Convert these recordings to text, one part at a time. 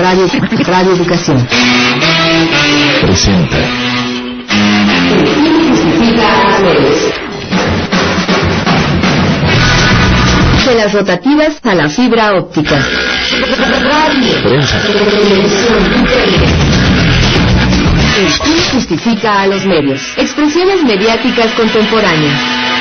Radio Educación presenta de las rotativas a la fibra óptica. Prensa. El fin justifica a los medios. Expresiones mediáticas contemporáneas.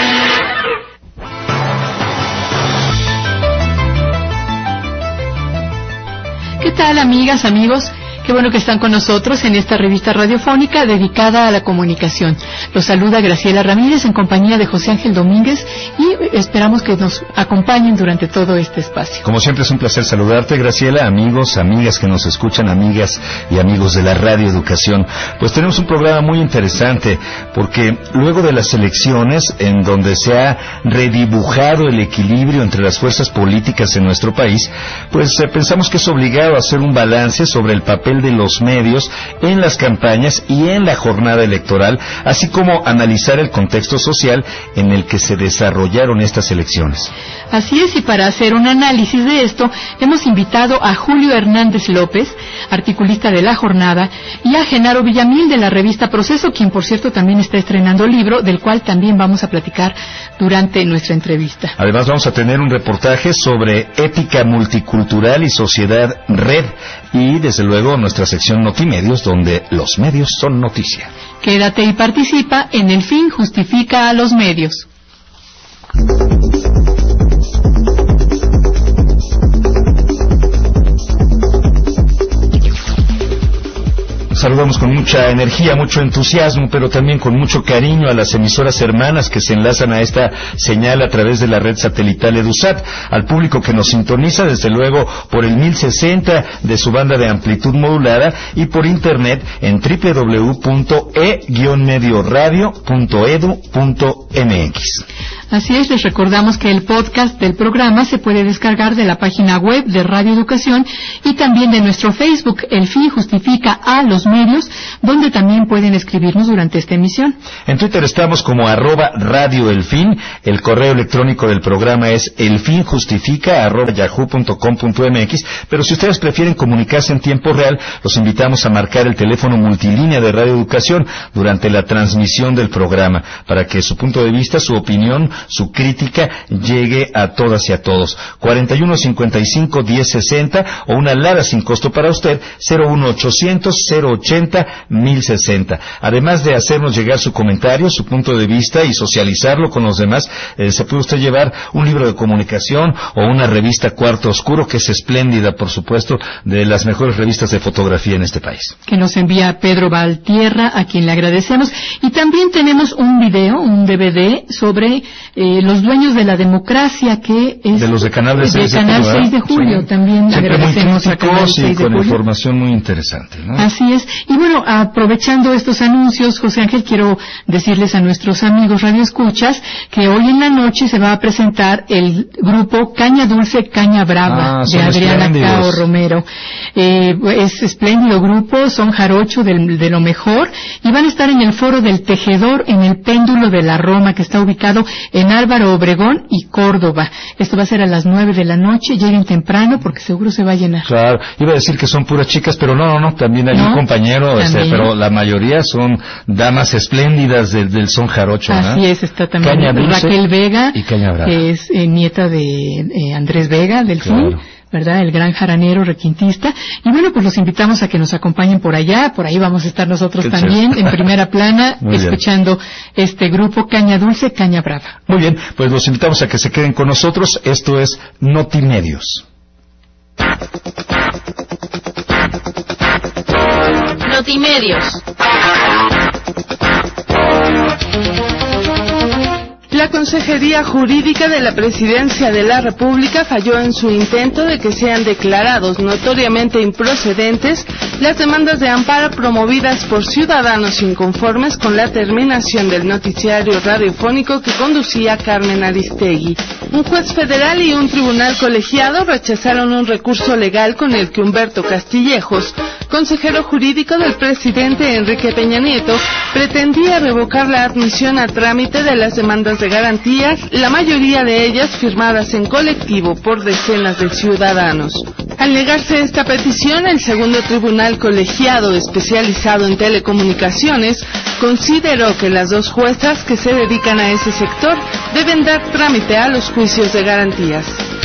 ¿Qué tal, amigas, amigos? Qué bueno que están con nosotros en esta revista radiofónica dedicada a la comunicación. Los saluda Graciela Ramírez en compañía de José Ángel Domínguez y esperamos que nos acompañen durante todo este espacio. Como siempre es un placer saludarte, Graciela, amigos, amigas que nos escuchan, amigas y amigos de la Radio Educación. Pues tenemos un programa muy interesante porque luego de las elecciones en donde se ha redibujado el equilibrio entre las fuerzas políticas en nuestro país, pues pensamos que es obligado a hacer un balance sobre el papel de los medios en las campañas y en la jornada electoral, así como analizar el contexto social en el que se desarrollaron estas elecciones. Así es, y para hacer un análisis de esto, hemos invitado a Julio Hernández López, articulista de La Jornada, y a Genaro Villamil de la revista Proceso, quien por cierto también está estrenando libro, del cual también vamos a platicar durante nuestra entrevista. Además vamos a tener un reportaje sobre ética multicultural y sociedad red, y desde luego nuestra sección Notimedios, donde los medios son noticia. Quédate y participa en El Fin Justifica a los Medios. Saludamos con mucha energía, mucho entusiasmo, pero también con mucho cariño a las emisoras hermanas que se enlazan a esta señal a través de la red satelital EduSat, al público que nos sintoniza desde luego por el 1060 de su banda de amplitud modulada y por internet en www.e-medioradio.edu.mx. Así es, les recordamos que el podcast del programa se puede descargar de la página web de Radio Educación y también de nuestro Facebook, El Fin Justifica a los Medios, donde también pueden escribirnos durante esta emisión. En Twitter estamos como @radioelfin, el correo electrónico del programa es elfinjustifica@yahoo.com.mx, pero si ustedes prefieren comunicarse en tiempo real, los invitamos a marcar el teléfono multilínea de Radio Educación durante la transmisión del programa, para que su punto de vista, su opinión, su crítica llegue a todas y a todos. 4155-1060 o una alada sin costo para usted, 01800-080-1060. Además de hacernos llegar su comentario, su punto de vista y socializarlo con los demás, se puede usted llevar un libro de comunicación o una revista Cuarto Oscuro, que es espléndida, por supuesto, de las mejores revistas de fotografía en este país. Que nos envía Pedro Valtierra, a quien le agradecemos. Y también tenemos un video, un DVD sobre los dueños de la democracia, que es de los de Canal 6 de Julio. Sí. También siempre agradecemos a Canal 6 de con Julio. Información muy interesante, ¿no? Así es. Y bueno, aprovechando estos anuncios, José Ángel, quiero decirles a nuestros amigos radioescuchas que hoy en la noche se va a presentar el grupo Caña Dulce, Caña Brava, de Adriana Cao Romero. Es espléndido grupo, son jarocho de lo mejor, y van a estar en el Foro del Tejedor, en el Péndulo de la Roma, que está ubicado en Álvaro Obregón y Córdoba. Esto va a ser a las 9 de la noche. Lleguen temprano porque seguro se va a llenar. Claro, iba a decir que son puras chicas, pero no, también hay un compañero, pero la mayoría son damas espléndidas del son jarocho, ¿no? Así es, está también Raquel Vega, que es nieta de Andrés Vega, del fin, ¿verdad? El gran jaranero requintista. Y bueno, pues los invitamos a que nos acompañen por allá. Por ahí vamos a estar nosotros también, en primera plana, escuchando este grupo Caña Dulce, Caña Brava. Muy bien, pues los invitamos a que se queden con nosotros. Esto es Notimedios. Notimedios. La Consejería Jurídica de la Presidencia de la República falló en su intento de que sean declarados notoriamente improcedentes las demandas de amparo promovidas por ciudadanos inconformes con la terminación del noticiario radiofónico que conducía Carmen Aristegui. Un juez federal y un tribunal colegiado rechazaron un recurso legal con el que Humberto Castillejos, consejero jurídico del presidente Enrique Peña Nieto, pretendía revocar la admisión a trámite de las demandas de garantías, la mayoría de ellas firmadas en colectivo por decenas de ciudadanos. Al negarse esta petición, el segundo tribunal colegiado especializado en telecomunicaciones consideró que las dos juezas que se dedican a ese sector deben dar trámite a los juicios de garantías.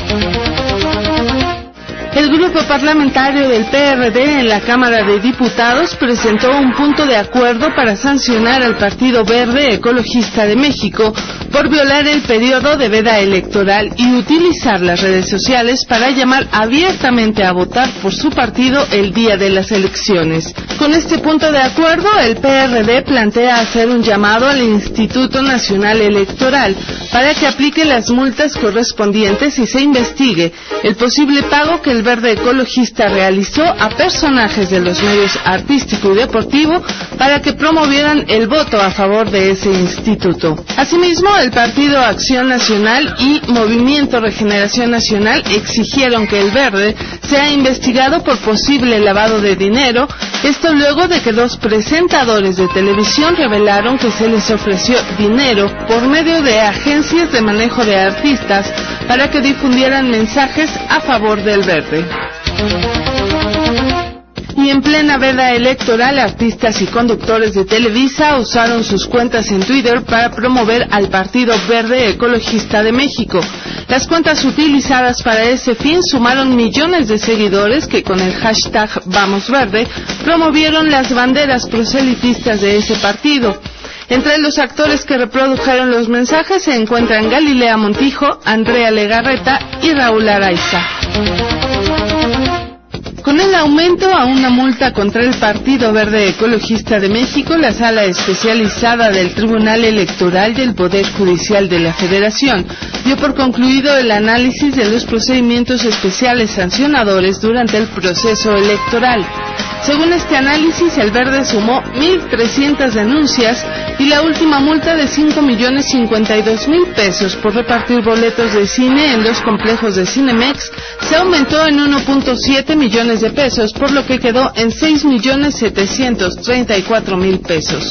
El grupo parlamentario del PRD en la Cámara de Diputados presentó un punto de acuerdo para sancionar al Partido Verde Ecologista de México por violar el periodo de veda electoral y utilizar las redes sociales para llamar abiertamente a votar por su partido el día de las elecciones. Con este punto de acuerdo, el PRD plantea hacer un llamado al Instituto Nacional Electoral para que aplique las multas correspondientes y se investigue el posible pago que el Verde Ecologista realizó a personajes de los medios artístico y deportivo para que promovieran el voto a favor de ese instituto. Asimismo, el Partido Acción Nacional y Movimiento Regeneración Nacional exigieron que el Verde sea investigado por posible lavado de dinero, esto luego de que dos presentadores de televisión revelaron que se les ofreció dinero por medio de agencias de manejo de artistas para que difundieran mensajes a favor del Verde. Y en plena veda electoral, artistas y conductores de Televisa usaron sus cuentas en Twitter para promover al Partido Verde Ecologista de México. Las cuentas utilizadas para ese fin sumaron millones de seguidores que con el hashtag Vamos Verde promovieron las banderas proselitistas de ese partido. Entre los actores que reprodujeron los mensajes se encuentran Galilea Montijo, Andrea Legarreta y Raúl Araiza. Con el aumento a una multa contra el Partido Verde Ecologista de México, la Sala Especializada del Tribunal Electoral del Poder Judicial de la Federación dio por concluido el análisis de los procedimientos especiales sancionadores durante el proceso electoral. Según este análisis, el Verde sumó 1.300 denuncias y la última multa de 5.052.000 pesos por repartir boletos de cine en los complejos de Cinemex se aumentó en 1.7 millones de pesos, por lo que quedó en 6.734.000 pesos.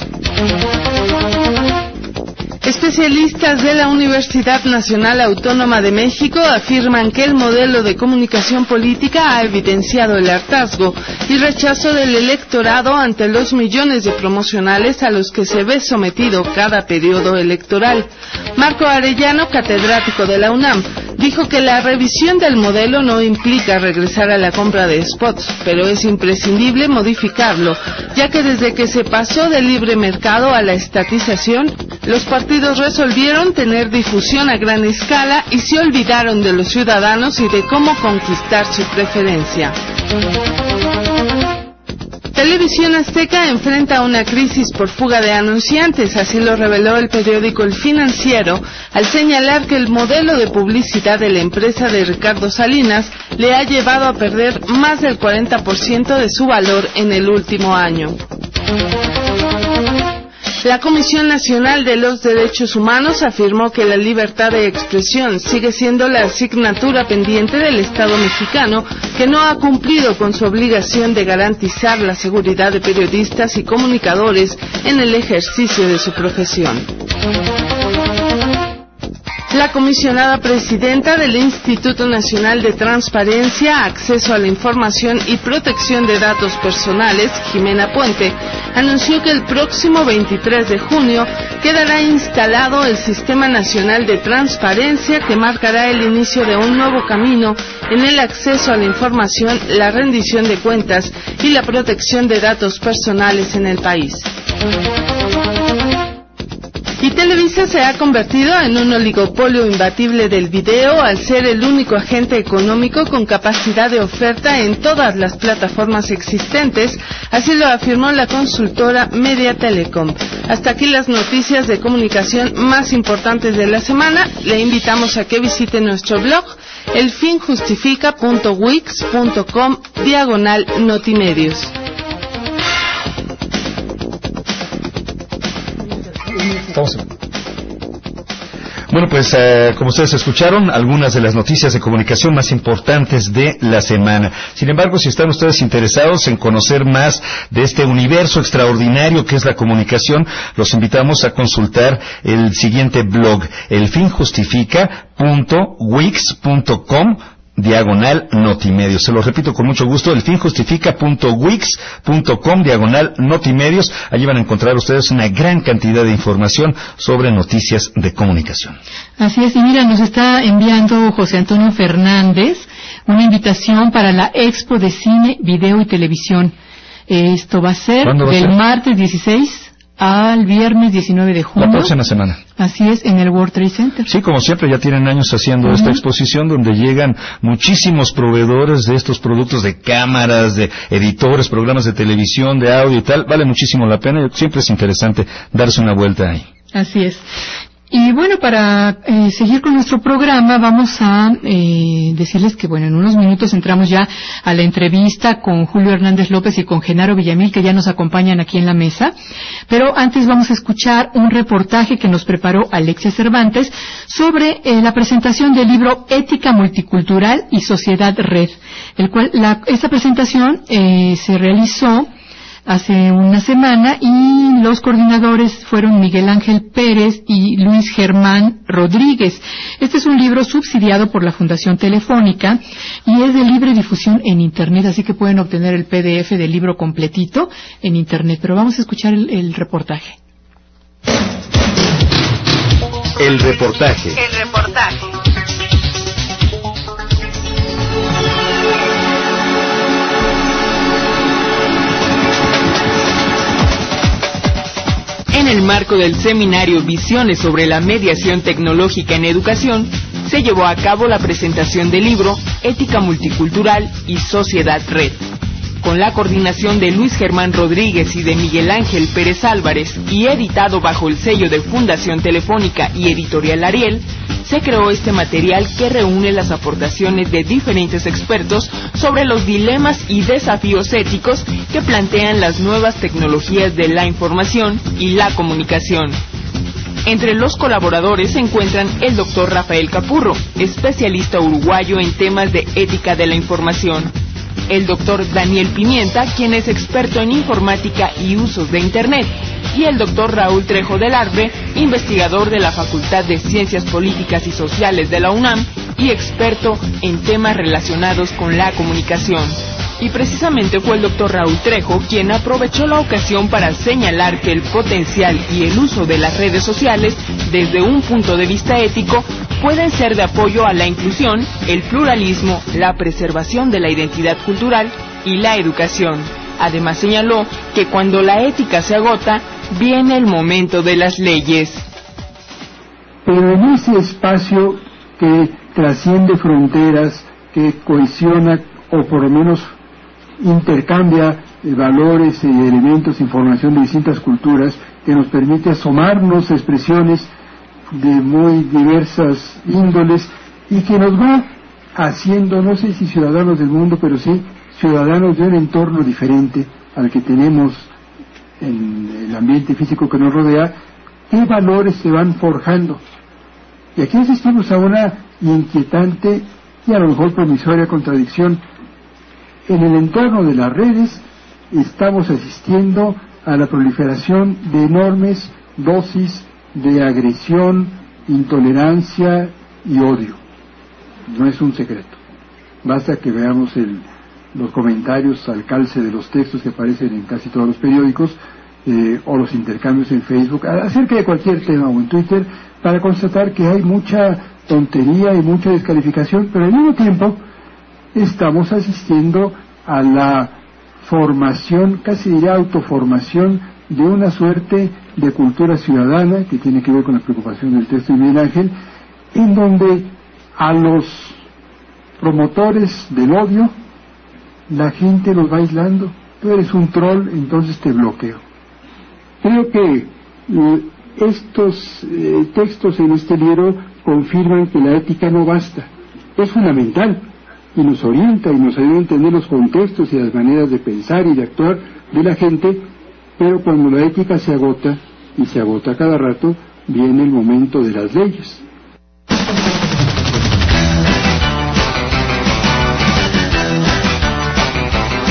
Especialistas de la Universidad Nacional Autónoma de México afirman que el modelo de comunicación política ha evidenciado el hartazgo y rechazo del electorado ante los millones de promocionales a los que se ve sometido cada periodo electoral. Marco Arellano, catedrático de la UNAM, dijo que la revisión del modelo no implica regresar a la compra de spots, pero es imprescindible modificarlo, ya que desde que se pasó del libre mercado a la estatización, los partidos resolvieron tener difusión a gran escala y se olvidaron de los ciudadanos y de cómo conquistar su preferencia. Televisión Azteca enfrenta una crisis por fuga de anunciantes, así lo reveló el periódico El Financiero, al señalar que el modelo de publicidad de la empresa de Ricardo Salinas le ha llevado a perder más del 40% de su valor en el último año. La Comisión Nacional de los Derechos Humanos afirmó que la libertad de expresión sigue siendo la asignatura pendiente del Estado mexicano, que no ha cumplido con su obligación de garantizar la seguridad de periodistas y comunicadores en el ejercicio de su profesión. La comisionada presidenta del Instituto Nacional de Transparencia, Acceso a la Información y Protección de Datos Personales, Jimena Puente, anunció que el próximo 23 de junio quedará instalado el Sistema Nacional de Transparencia, que marcará el inicio de un nuevo camino en el acceso a la información, la rendición de cuentas y la protección de datos personales en el país. Y Televisa se ha convertido en un oligopolio imbatible del video al ser el único agente económico con capacidad de oferta en todas las plataformas existentes, así lo afirmó la consultora Media Telecom. Hasta aquí las noticias de comunicación más importantes de la semana. Le invitamos a que visite nuestro blog elfinjustifica.wix.com/notimedios. Bueno, pues como ustedes escucharon, algunas de las noticias de comunicación más importantes de la semana. Sin embargo, si están ustedes interesados en conocer más de este universo extraordinario que es la comunicación, los invitamos a consultar el siguiente blog, elfinjustifica.wix.com /notimedios. Se lo repito con mucho gusto, elfinjustifica.wix.com /notimedios. Allí van a encontrar ustedes una gran cantidad de información sobre noticias de comunicación. Así es, y mira, nos está enviando José Antonio Fernández una invitación para la Expo de Cine, Video y Televisión. Esto va a ser del martes 16 al viernes 19 de junio. La próxima semana. Así es, en el World Trade Center. Sí, como siempre, ya tienen años haciendo esta exposición donde llegan muchísimos proveedores de estos productos, de cámaras, de editores, programas de televisión, de audio y tal. Vale muchísimo la pena. Siempre es interesante darse una vuelta ahí. Así es. Y bueno, para seguir con nuestro programa, vamos a decirles que, bueno, en unos minutos entramos ya a la entrevista con Julio Hernández López y con Genaro Villamil, que ya nos acompañan aquí en la mesa. Pero antes vamos a escuchar un reportaje que nos preparó Alexia Cervantes sobre la presentación del libro Ética Multicultural y Sociedad Red, esta presentación se realizó hace una semana y los coordinadores fueron Miguel Ángel Pérez y Luis Germán Rodríguez. Este es un libro subsidiado por la Fundación Telefónica y es de libre difusión en Internet, así que pueden obtener el PDF del libro completito en Internet. Pero vamos a escuchar el reportaje. El reportaje. En el marco del seminario Visiones sobre la mediación tecnológica en educación, se llevó a cabo la presentación del libro Ética Multicultural y Sociedad Red. Con la coordinación de Luis Germán Rodríguez y de Miguel Ángel Pérez Álvarez y editado bajo el sello de Fundación Telefónica y Editorial Ariel, se creó este material que reúne las aportaciones de diferentes expertos sobre los dilemas y desafíos éticos que plantean las nuevas tecnologías de la información y la comunicación. Entre los colaboradores se encuentran el Dr. Rafael Capurro, especialista uruguayo en temas de ética de la información, el Dr. Daniel Pimienta, quien es experto en informática y usos de Internet, y el Dr. Raúl Trejo del Arbre, investigador de la Facultad de Ciencias Políticas y Sociales de la UNAM y experto en temas relacionados con la comunicación. Y precisamente fue el Dr. Raúl Trejo quien aprovechó la ocasión para señalar que el potencial y el uso de las redes sociales desde un punto de vista ético pueden ser de apoyo a la inclusión, el pluralismo, la preservación de la identidad cultural y la educación. Además señaló que cuando la ética se agota, viene el momento de las leyes. Pero en ese espacio que trasciende fronteras, que cohesiona o por lo menos intercambia valores y elementos, información de distintas culturas, que nos permite asomarnos a expresiones de muy diversas índoles y que nos va haciendo, no sé si ciudadanos del mundo, pero sí ciudadanos de un entorno diferente al que tenemos en el ambiente físico que nos rodea. ¿Qué valores se van forjando? Y aquí asistimos a una inquietante y a lo mejor promisoria contradicción. En el entorno de las redes estamos asistiendo a la proliferación de enormes dosis de agresión, intolerancia y odio. No es un secreto. Basta que veamos los comentarios al calce de los textos que aparecen en casi todos los periódicos o los intercambios en Facebook acerca de cualquier tema o en Twitter para constatar que hay mucha tontería y mucha descalificación, pero al mismo tiempo estamos asistiendo a la formación, casi diría autoformación, de una suerte de cultura ciudadana que tiene que ver con la preocupación del texto de Miguel Ángel, en donde a los promotores del odio la gente los va aislando. Tú eres un troll, entonces te bloqueo. Creo que estos textos en este libro confirman que la ética no basta, es fundamental y nos orienta y nos ayuda a entender los contextos y las maneras de pensar y de actuar de la gente, pero cuando la ética se agota, y se agota cada rato, viene el momento de las leyes.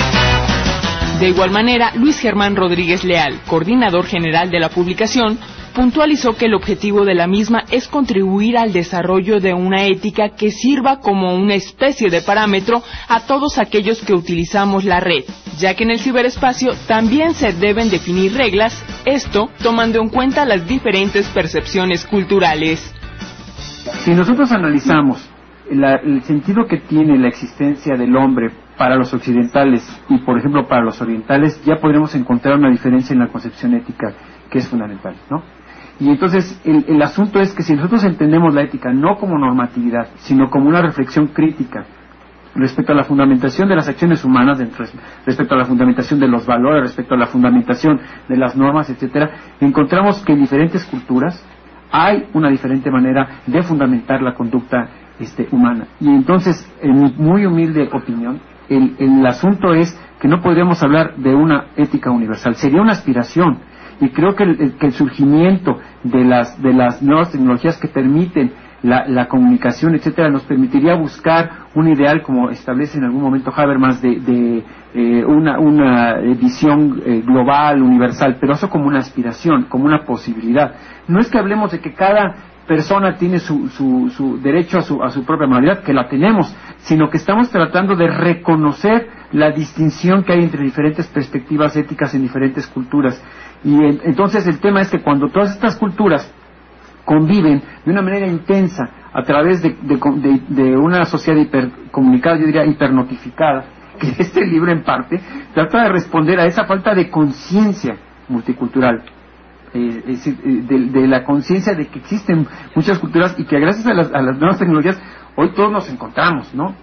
De igual manera, Luis Germán Rodríguez Leal, coordinador general de la publicación, puntualizó que el objetivo de la misma es contribuir al desarrollo de una ética que sirva como una especie de parámetro a todos aquellos que utilizamos la red, ya que en el ciberespacio también se deben definir reglas, esto tomando en cuenta las diferentes percepciones culturales. Si nosotros analizamos el sentido que tiene la existencia del hombre para los occidentales y, por ejemplo, para los orientales, ya podremos encontrar una diferencia en la concepción ética que es fundamental, ¿no? Y entonces el asunto es que si nosotros entendemos la ética no como normatividad, sino como una reflexión crítica respecto a la fundamentación de las acciones humanas, respecto a la fundamentación de los valores, respecto a la fundamentación de las normas, etcétera, encontramos que en diferentes culturas hay una diferente manera de fundamentar la conducta humana. Y entonces, en mi muy humilde opinión, el asunto es que no podríamos hablar de una ética universal, sería una aspiración. Y creo que el surgimiento de las nuevas tecnologías que permiten la comunicación, etcétera, nos permitiría buscar un ideal, como establece en algún momento Habermas, de una visión global, universal, pero eso como una aspiración, como una posibilidad. No es que hablemos de que cada persona tiene su derecho a su propia moralidad, que la tenemos, sino que estamos tratando de reconocer la distinción que hay entre diferentes perspectivas éticas en diferentes culturas. Y entonces el tema es que cuando todas estas culturas conviven de una manera intensa a través de una sociedad hipercomunicada, yo diría hipernotificada, que este libro en parte trata de responder a esa falta de conciencia multicultural, es decir, de la conciencia de que existen muchas culturas y que gracias a las nuevas tecnologías hoy todos nos encontramos, ¿no?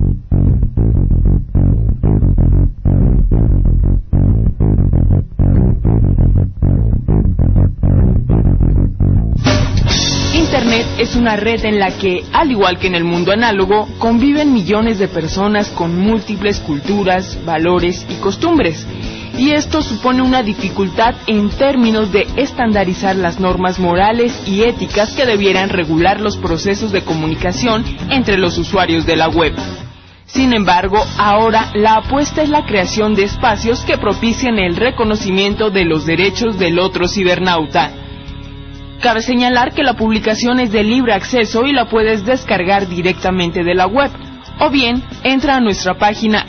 Internet es una red en la que, al igual que en el mundo análogo, conviven millones de personas con múltiples culturas, valores y costumbres. Y esto supone una dificultad en términos de estandarizar las normas morales y éticas que debieran regular los procesos de comunicación entre los usuarios de la web. Sin embargo, ahora la apuesta es la creación de espacios que propicien el reconocimiento de los derechos del otro cibernauta. Cabe señalar que la publicación es de libre acceso y la puedes descargar directamente de la web, o bien entra a nuestra página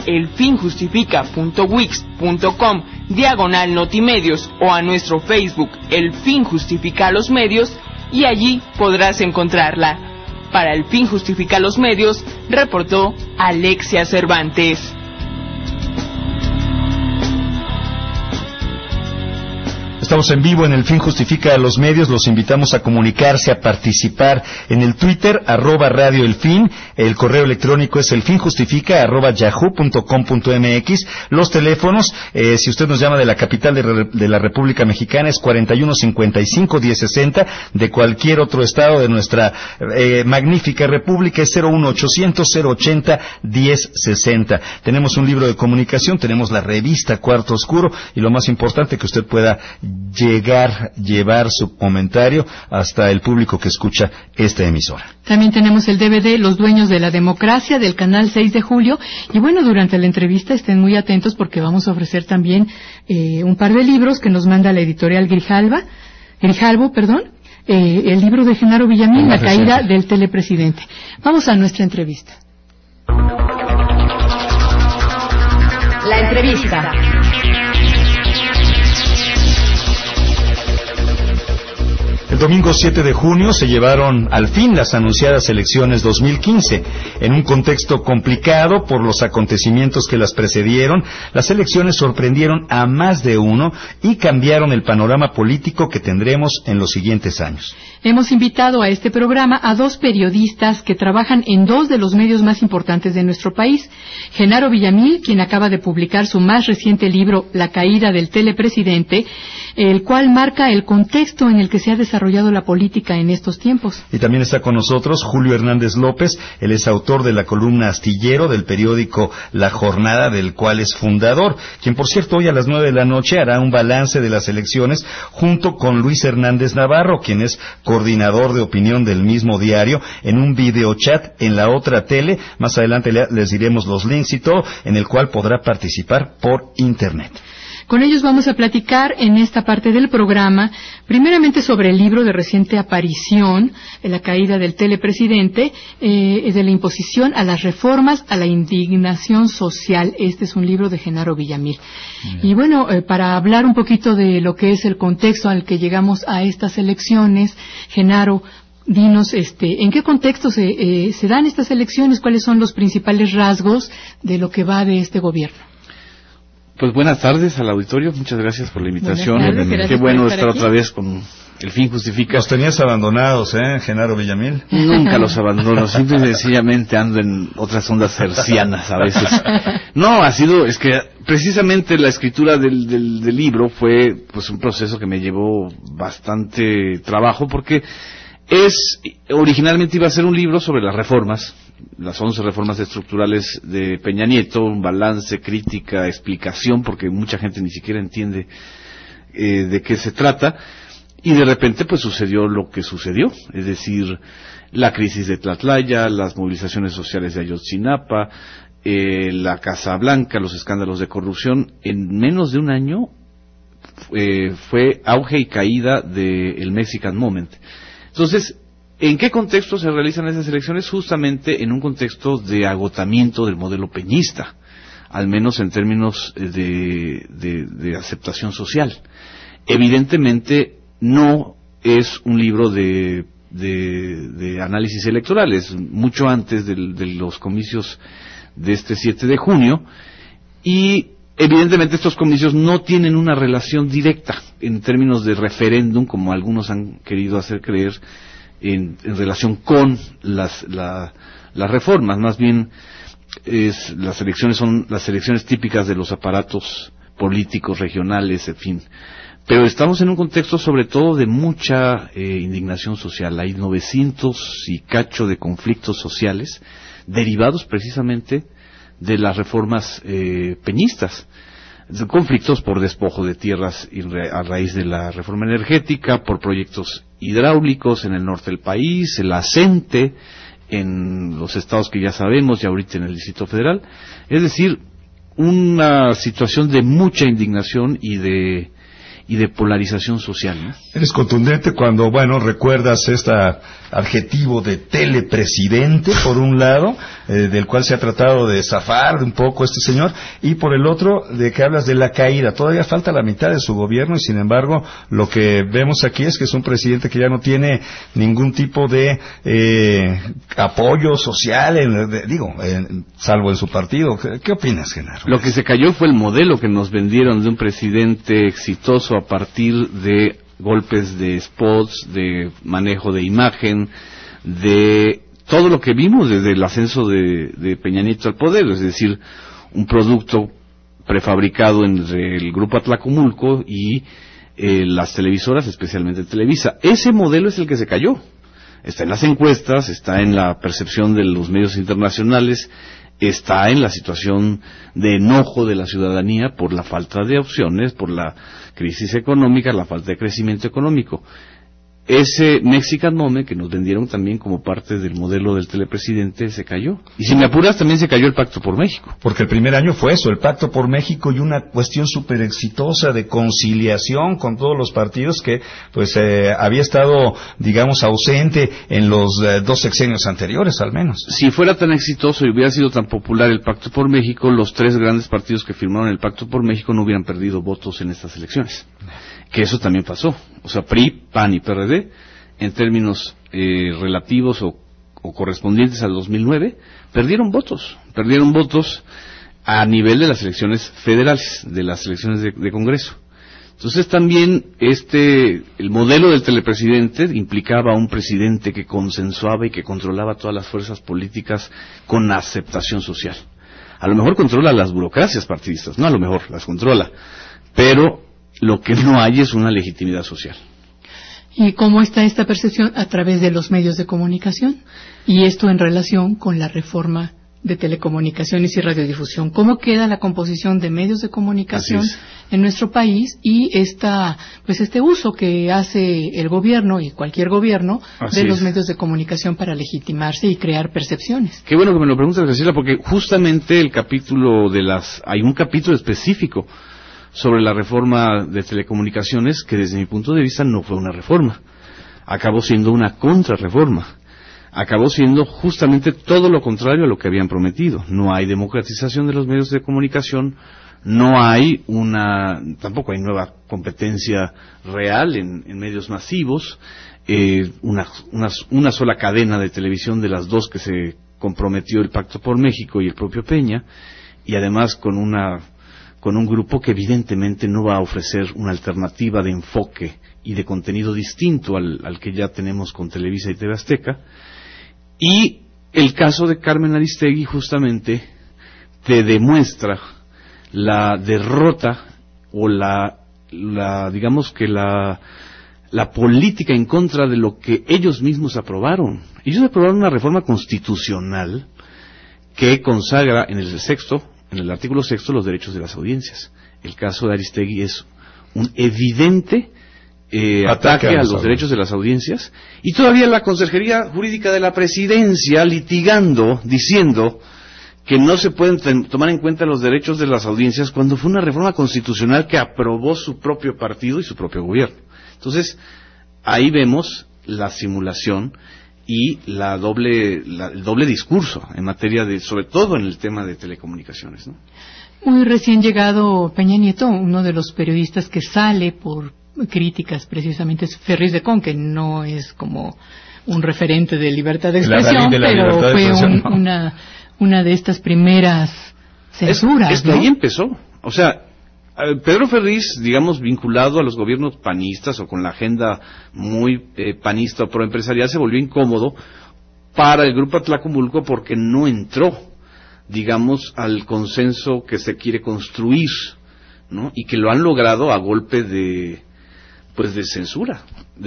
elfinjustifica.wix.com/notimedios o a nuestro Facebook El Fin Justifica a los Medios y allí podrás encontrarla. Para El Fin Justifica a los Medios, reportó Alexia Cervantes. Estamos en vivo en El Fin Justifica a los Medios. Los invitamos a comunicarse, a participar en el Twitter, @Radio El Fin. El correo electrónico es elfinjustifica@yahoo.com.mx. Los teléfonos, si usted nos llama de la capital de la República Mexicana, es 4155-1060. De cualquier otro estado de nuestra magnífica república es 01800-080-1060. Tenemos un libro de comunicación, tenemos la revista Cuarto Oscuro y lo más importante, que usted pueda llevar su comentario hasta el público que escucha esta emisora. También tenemos el DVD Los Dueños de la Democracia del canal 6 de julio. Y bueno, durante la entrevista estén muy atentos porque vamos a ofrecer también un par de libros que nos manda la editorial Grijalbo, el libro de Genaro Villamil, La caída del telepresidente. Vamos a nuestra entrevista. La entrevista. El domingo 7 de junio se llevaron al fin las anunciadas elecciones 2015. En un contexto complicado por los acontecimientos que las precedieron, las elecciones sorprendieron a más de uno y cambiaron el panorama político que tendremos en los siguientes años. Hemos invitado a este programa a dos periodistas que trabajan en dos de los medios más importantes de nuestro país. Genaro Villamil, quien acaba de publicar su más reciente libro, La caída del telepresidente, el cual marca el contexto en el que se ha desarrollado la política en estos tiempos. Y también está con nosotros Julio Hernández López. Él es autor de la columna Astillero del periódico La Jornada, del cual es fundador, quien por cierto hoy a las 9 de la noche hará un balance de las elecciones junto con Luis Hernández Navarro, quien es coordinador de opinión del mismo diario, en un videochat en la otra tele. Más adelante les diremos los links y todo, en el cual podrá participar por internet. Con ellos vamos a platicar en esta parte del programa, primeramente sobre el libro de reciente aparición, La caída del telepresidente, de la imposición a las reformas, a la indignación social. Este es un libro de Genaro Villamil. Y bueno, para hablar un poquito de lo que es el contexto al que llegamos a estas elecciones, Genaro, dinos, ¿en qué contexto se dan estas elecciones? ¿Cuáles son los principales rasgos de lo que va de este gobierno? Pues buenas tardes al auditorio, muchas gracias por la invitación. Qué bueno estar otra vez con El Fin Justifica. Los tenías abandonados, Genaro Villamil. Nunca los abandono, simple y sencillamente ando en otras ondas hercianas a veces. No, es que precisamente la escritura del libro fue pues un proceso que me llevó bastante trabajo, porque originalmente iba a ser un libro sobre las reformas, las 11 reformas estructurales de Peña Nieto, un balance, crítica, explicación, porque mucha gente ni siquiera entiende de qué se trata, y de repente pues sucedió lo que sucedió, es decir, la crisis de Tlatlaya, las movilizaciones sociales de Ayotzinapa, la Casa Blanca, los escándalos de corrupción. En menos de un año fue auge y caída del Mexican Moment. Entonces, ¿en qué contexto se realizan esas elecciones? Justamente en un contexto de agotamiento del modelo peñista, al menos en términos de aceptación social. Evidentemente no es un libro de análisis electorales, mucho antes de los comicios de este 7 de junio, y evidentemente estos comicios no tienen una relación directa en términos de referéndum, como algunos han querido hacer creer, en relación con las reformas. Más bien las elecciones son las elecciones típicas de los aparatos políticos regionales, en fin. Pero estamos en un contexto sobre todo de mucha indignación social. Hay 900 y cacho de conflictos sociales derivados precisamente de las reformas peñistas. Conflictos por despojo de tierras a raíz de la reforma energética, por proyectos hidráulicos en el norte del país, el asente en los estados que ya sabemos y ahorita en el Distrito Federal. Es decir, una situación de mucha indignación y de polarización social, ¿no? Eres contundente cuando, recuerdas este adjetivo de telepresidente, por un lado, del cual se ha tratado de zafar un poco este señor, y por el otro, de que hablas de la caída. Todavía falta la mitad de su gobierno, y sin embargo, lo que vemos aquí es que es un presidente que ya no tiene ningún tipo de apoyo social, salvo en su partido. ¿Qué opinas, Genaro? Lo que se cayó fue el modelo que nos vendieron de un presidente exitoso a partir de golpes de spots, de manejo de imagen, de todo lo que vimos desde el ascenso de Peña Nieto al poder, es decir, un producto prefabricado entre el Grupo Atlacomulco y las televisoras, especialmente Televisa. Ese modelo es el que se cayó. Está en las encuestas, está en la percepción de los medios internacionales, está en la situación de enojo de la ciudadanía por la falta de opciones, por la crisis económica, la falta de crecimiento económico. Ese Mexican Moment que nos vendieron también como parte del modelo del telepresidente se cayó. Y si me apuras, también se cayó el Pacto por México. Porque el primer año fue eso, el Pacto por México, y una cuestión súper exitosa de conciliación con todos los partidos que había estado, ausente en los 2 sexenios anteriores, al menos. Si fuera tan exitoso y hubiera sido tan popular el Pacto por México, los 3 grandes partidos que firmaron el Pacto por México no hubieran perdido votos en estas elecciones. Que eso también pasó. O sea, PRI, PAN y PRD, en términos relativos o correspondientes al 2009, perdieron votos a nivel de las elecciones federales, de las elecciones de Congreso. Entonces también el modelo del telepresidente implicaba a un presidente que consensuaba y que controlaba todas las fuerzas políticas con aceptación social. A lo mejor controla las burocracias partidistas, no a lo mejor, las controla, pero lo que no hay es una legitimidad social. ¿Y cómo está esta percepción? A través de los medios de comunicación, y esto en relación con la reforma de telecomunicaciones y radiodifusión. ¿Cómo queda la composición de medios de comunicación en nuestro país y este uso que hace el gobierno y cualquier gobierno de los medios de comunicación para legitimarse y crear percepciones? Qué bueno que me lo preguntas, Graciela, porque justamente hay un capítulo específico sobre la reforma de telecomunicaciones, que desde mi punto de vista no fue una reforma, acabó siendo una contrarreforma, acabó siendo justamente todo lo contrario a lo que habían prometido. No hay democratización de los medios de comunicación, no hay tampoco hay nueva competencia real en medios masivos, una sola cadena de televisión de las dos que se comprometió el Pacto por México y el propio Peña, y además con un grupo que evidentemente no va a ofrecer una alternativa de enfoque y de contenido distinto al que ya tenemos con Televisa y TV Azteca. Y el caso de Carmen Aristegui justamente te demuestra la derrota o digamos que la política en contra de lo que ellos mismos aprobaron. Ellos aprobaron una reforma constitucional que consagra en el artículo 6, los derechos de las audiencias. El caso de Aristegui es un evidente ataque a los derechos de las audiencias, y todavía la Consejería Jurídica de la Presidencia litigando, diciendo que no se pueden tomar en cuenta los derechos de las audiencias, cuando fue una reforma constitucional que aprobó su propio partido y su propio gobierno. Entonces, ahí vemos la simulación y el doble discurso en materia sobre todo en el tema de telecomunicaciones, ¿no? Muy recién llegado Peña Nieto, uno de los periodistas que sale por críticas precisamente es Ferriz de Con, que no es como un referente de libertad de expresión, pero fue una de estas primeras censuras. Es que ahí empezó. O sea, Pedro Ferriz, digamos, vinculado a los gobiernos panistas o con la agenda muy panista o proempresarial, se volvió incómodo para el Grupo Atlacomulco porque no entró, digamos, al consenso que se quiere construir, ¿no? Y que lo han logrado a golpe de censura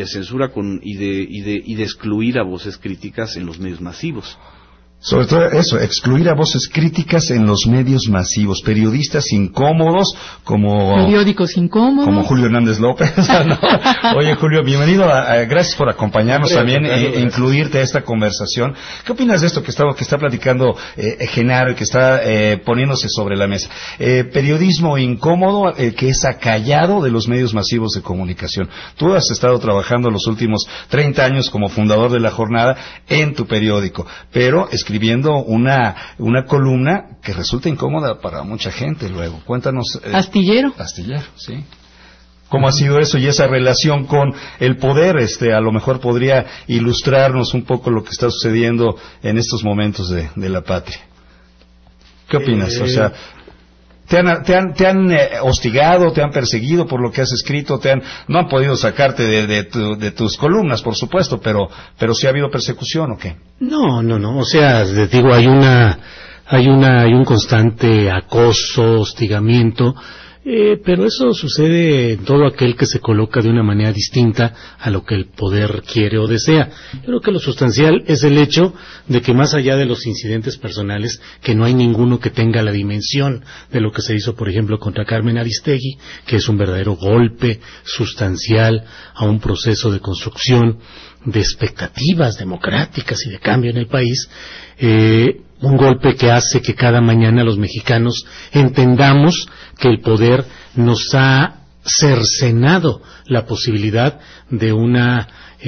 y de excluir a voces críticas en los medios masivos. Sobre todo eso, excluir a voces críticas en los medios masivos, periodistas incómodos periódicos incómodos, como Julio Hernández López. ¿No? Oye, Julio, bienvenido, gracias por acompañarnos también e incluirte a esta conversación. ¿Qué opinas de esto que está platicando Genaro y que está poniéndose sobre la mesa? Periodismo incómodo, que es acallado de los medios masivos de comunicación. Tú has estado trabajando los últimos 30 años como fundador de La Jornada en tu periódico, pero escribiendo una columna que resulta incómoda para mucha gente luego. Cuéntanos. Astillero, sí. ¿Cómo ha sido eso y esa relación con el poder? A lo mejor podría ilustrarnos un poco lo que está sucediendo en estos momentos de la patria. ¿Qué opinas? O sea, ¿te han hostigado, te han perseguido por lo que has escrito? No han podido sacarte de tus columnas, por supuesto, pero ¿sí ha habido persecución o qué? No. O sea, les digo, hay un constante acoso, hostigamiento, pero eso sucede en todo aquel que se coloca de una manera distinta a lo que el poder quiere o desea. Yo creo que lo sustancial es el hecho de que más allá de los incidentes personales, que no hay ninguno que tenga la dimensión de lo que se hizo, por ejemplo, contra Carmen Aristegui, que es un verdadero golpe sustancial a un proceso de construcción de expectativas democráticas y de cambio en el país, un golpe que hace que cada mañana los mexicanos entendamos que el poder nos ha cercenado la posibilidad de una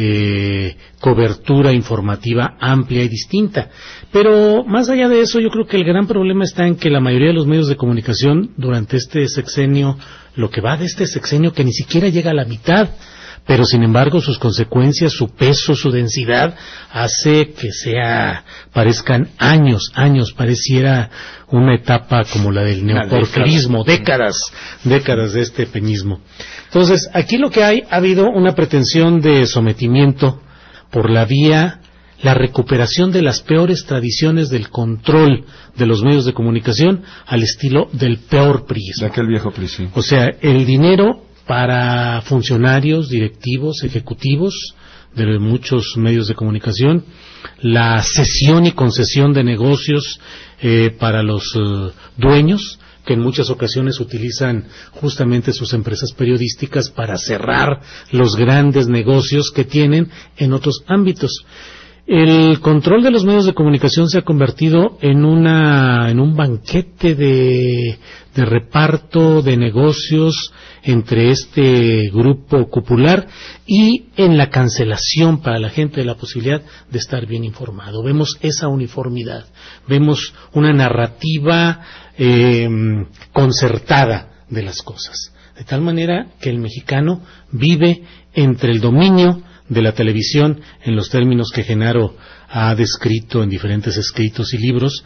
cobertura informativa amplia y distinta. Pero más allá de eso, yo creo que el gran problema está en que la mayoría de los medios de comunicación durante este sexenio, lo que va de este sexenio, que ni siquiera llega a la mitad, pero sin embargo sus consecuencias, su peso, su densidad hace que parezcan años, pareciera una etapa como la del neoporfirismo, décadas de este peñismo. Entonces, aquí lo que ha habido una pretensión de sometimiento por la recuperación de las peores tradiciones del control de los medios de comunicación al estilo del peor priismo. De aquel viejo priismo. O sea, el dinero para funcionarios, directivos, ejecutivos de muchos medios de comunicación, la cesión y concesión de negocios para los dueños, que en muchas ocasiones utilizan justamente sus empresas periodísticas para cerrar los grandes negocios que tienen en otros ámbitos. El control de los medios de comunicación se ha convertido en un banquete de reparto de negocios entre este grupo cupular y en la cancelación para la gente de la posibilidad de estar bien informado. Vemos esa uniformidad, vemos una narrativa concertada de las cosas, de tal manera que el mexicano vive entre el dominio de la televisión en los términos que Genaro ha descrito en diferentes escritos y libros,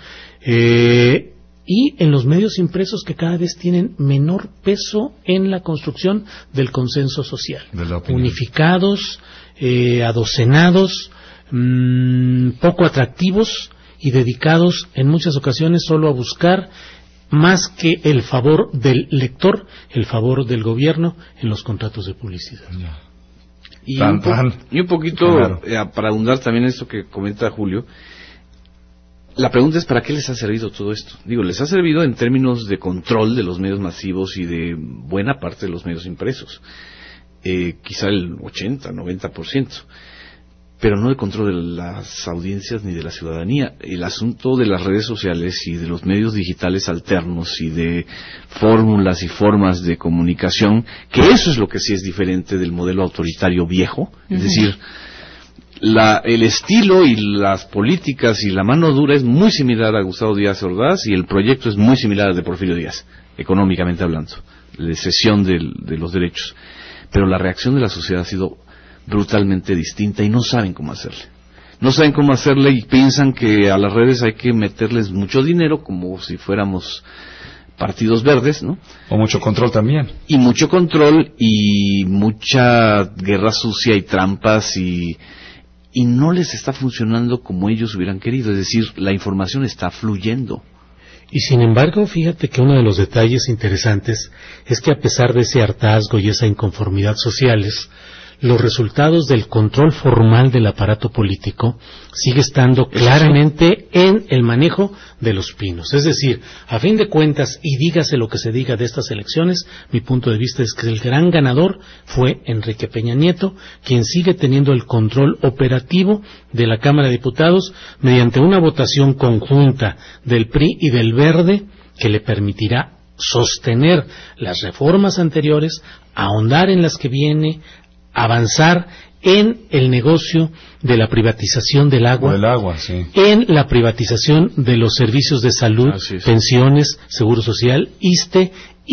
y en los medios impresos que cada vez tienen menor peso en la construcción del consenso social, unificados, adocenados, poco atractivos y dedicados en muchas ocasiones solo a buscar más que el favor del lector, el favor del gobierno en los contratos de publicidad. Y un poquito, claro, para ahondar también en esto que comenta Julio, la pregunta es ¿para qué les ha servido todo esto? Digo, les ha servido en términos de control de los medios masivos y de buena parte de los medios impresos, quizá el 80-90%, pero no de control de las audiencias ni de la ciudadanía. El asunto de las redes sociales y de los medios digitales alternos y de fórmulas y formas de comunicación, que eso es lo que sí es diferente del modelo autoritario viejo, es decir, el estilo y las políticas y la mano dura es muy similar a Gustavo Díaz Ordaz y el proyecto es muy similar al de Porfirio Díaz, económicamente hablando, de cesión de los derechos, pero la reacción de la sociedad ha sido brutalmente distinta y no saben cómo hacerle. No saben cómo hacerle y piensan que a las redes hay que meterles mucho dinero, como si fuéramos partidos verdes, ¿no? O mucho control también. Y mucho control y mucha guerra sucia y trampas y no les está funcionando como ellos hubieran querido. Es decir, la información está fluyendo. Y sin embargo, fíjate que uno de los detalles interesantes es que a pesar de ese hartazgo y esa inconformidad sociales, los resultados del control formal del aparato político sigue estando claramente en el manejo de los pinos. Es decir, a fin de cuentas, y dígase lo que se diga de estas elecciones, mi punto de vista es que el gran ganador fue Enrique Peña Nieto, quien sigue teniendo el control operativo de la Cámara de Diputados mediante una votación conjunta del PRI y del Verde que le permitirá sostener las reformas anteriores, ahondar en las que viene, avanzar en el negocio de la privatización del agua, sí, en la privatización de los servicios de salud, pensiones, seguro social, ISSSTE,